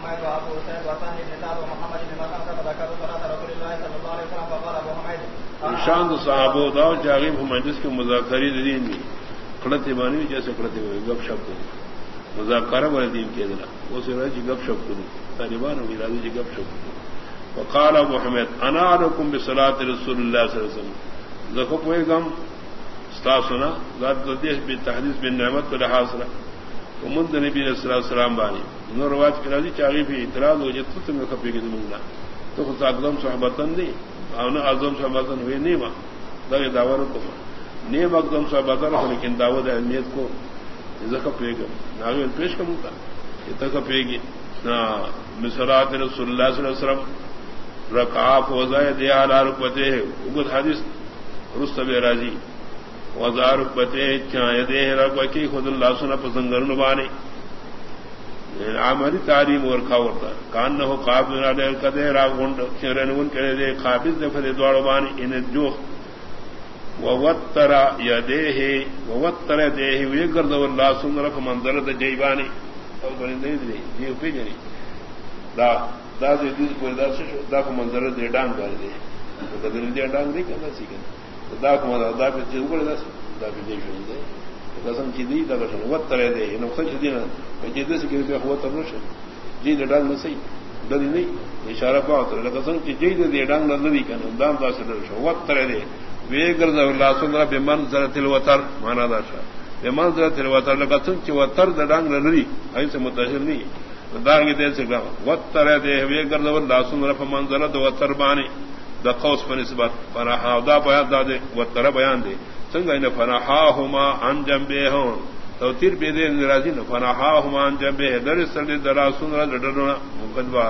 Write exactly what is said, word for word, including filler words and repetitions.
حميد وابو سعيد وثاني بن سعد ومحمد بن مسلمة فذكروا صلاة رسول الله صلى الله عليه وسلم فقال ابو حميد شان صحابہ داو جاغیب مجلس کے مذاکری دین میں کڑتے مانی جیسے کڑتے ہوئے گپ شپ کو مذاکرہ والے دین کے ذرا وہ سے رہی گپ شپ کو طالبان اور ارادی جی گپ شپ کو وقال ابو حمید انا علیکم بصلاۃ رسول اللہ صلی اللہ علیہ وسلم ذکو کوئی گم ستا سنا ذات دیش بھی تحدیث بن نعمت کو لحاظ رہا تو مند نبی صلی اللہ علیہ وسلم بانی نور رواج کی راضی چاہیے بھی اعتراض ہو جائے تو تمہیں کپی کی دمنگا تو خود اقدم صحبتن نہیں اور اعظم صحبتن ہوئے نہیں ماں لگے دعوت کو نیم اقدم صحبتن ہو لیکن دعوت اہمیت کو پے گا ناگل پیش کم کا یہ تک پے گی مسرات رسول اللہ صلی اللہ علیہ وسلم رکعہ فوزائے دیا علی رکبتے ہے اگد حدیث رستب راضی وزا رکبتے چاہے دے رکبہ کی خود اللہ سنا پسنگر نبانے عملی تعلیم اور کھاورتا کان نہ ہو قابل نہ دے کدے را گونڈ چرن ان کرے دے قابل دے فدے دوڑ بانی ان جو ووتر یدیہ ووتر یدیہ ویگرد اللہ سنرف منظر دے جیبانی تو بنی نہیں دی یہ پی جنی دا دا دے دی کوئی دا سے دا کو منظر دے ڈانگ کر دے تو دے دے ڈانگ نہیں کرنا سیکھن دا کو دا دا پہ اوپر دا دا پہ دے شون دے قسم کی دی دا شون وتر یدیہ نو خش دینا کہ دے سے کہ ہوا تر نش جی دے ڈانگ نہ صحیح دلی نہیں اشارہ پاوت قسم کی جی دے ڈانگ نہ دی کنا دام دا سے شو وتر یدیہ ویگرد اللہ سنرا بمنزلۃ الوتر مانا داشا بمنزلۃ الوتر لقسم چ وتر دڈانگ نری ایسے متشر نہیں دارنگ دے سے وتر دے ویگرد اللہ سنرا بمنزلۃ الوتر بانی د قوس پر نسبت فرحا دا بیان دے وتر بیان دے سنگ ان فرحاهما عن جنبه توتیر بے دے راضی نہ فرحاهما عن جنبه در سر درا سنرا دڈنا مقدبا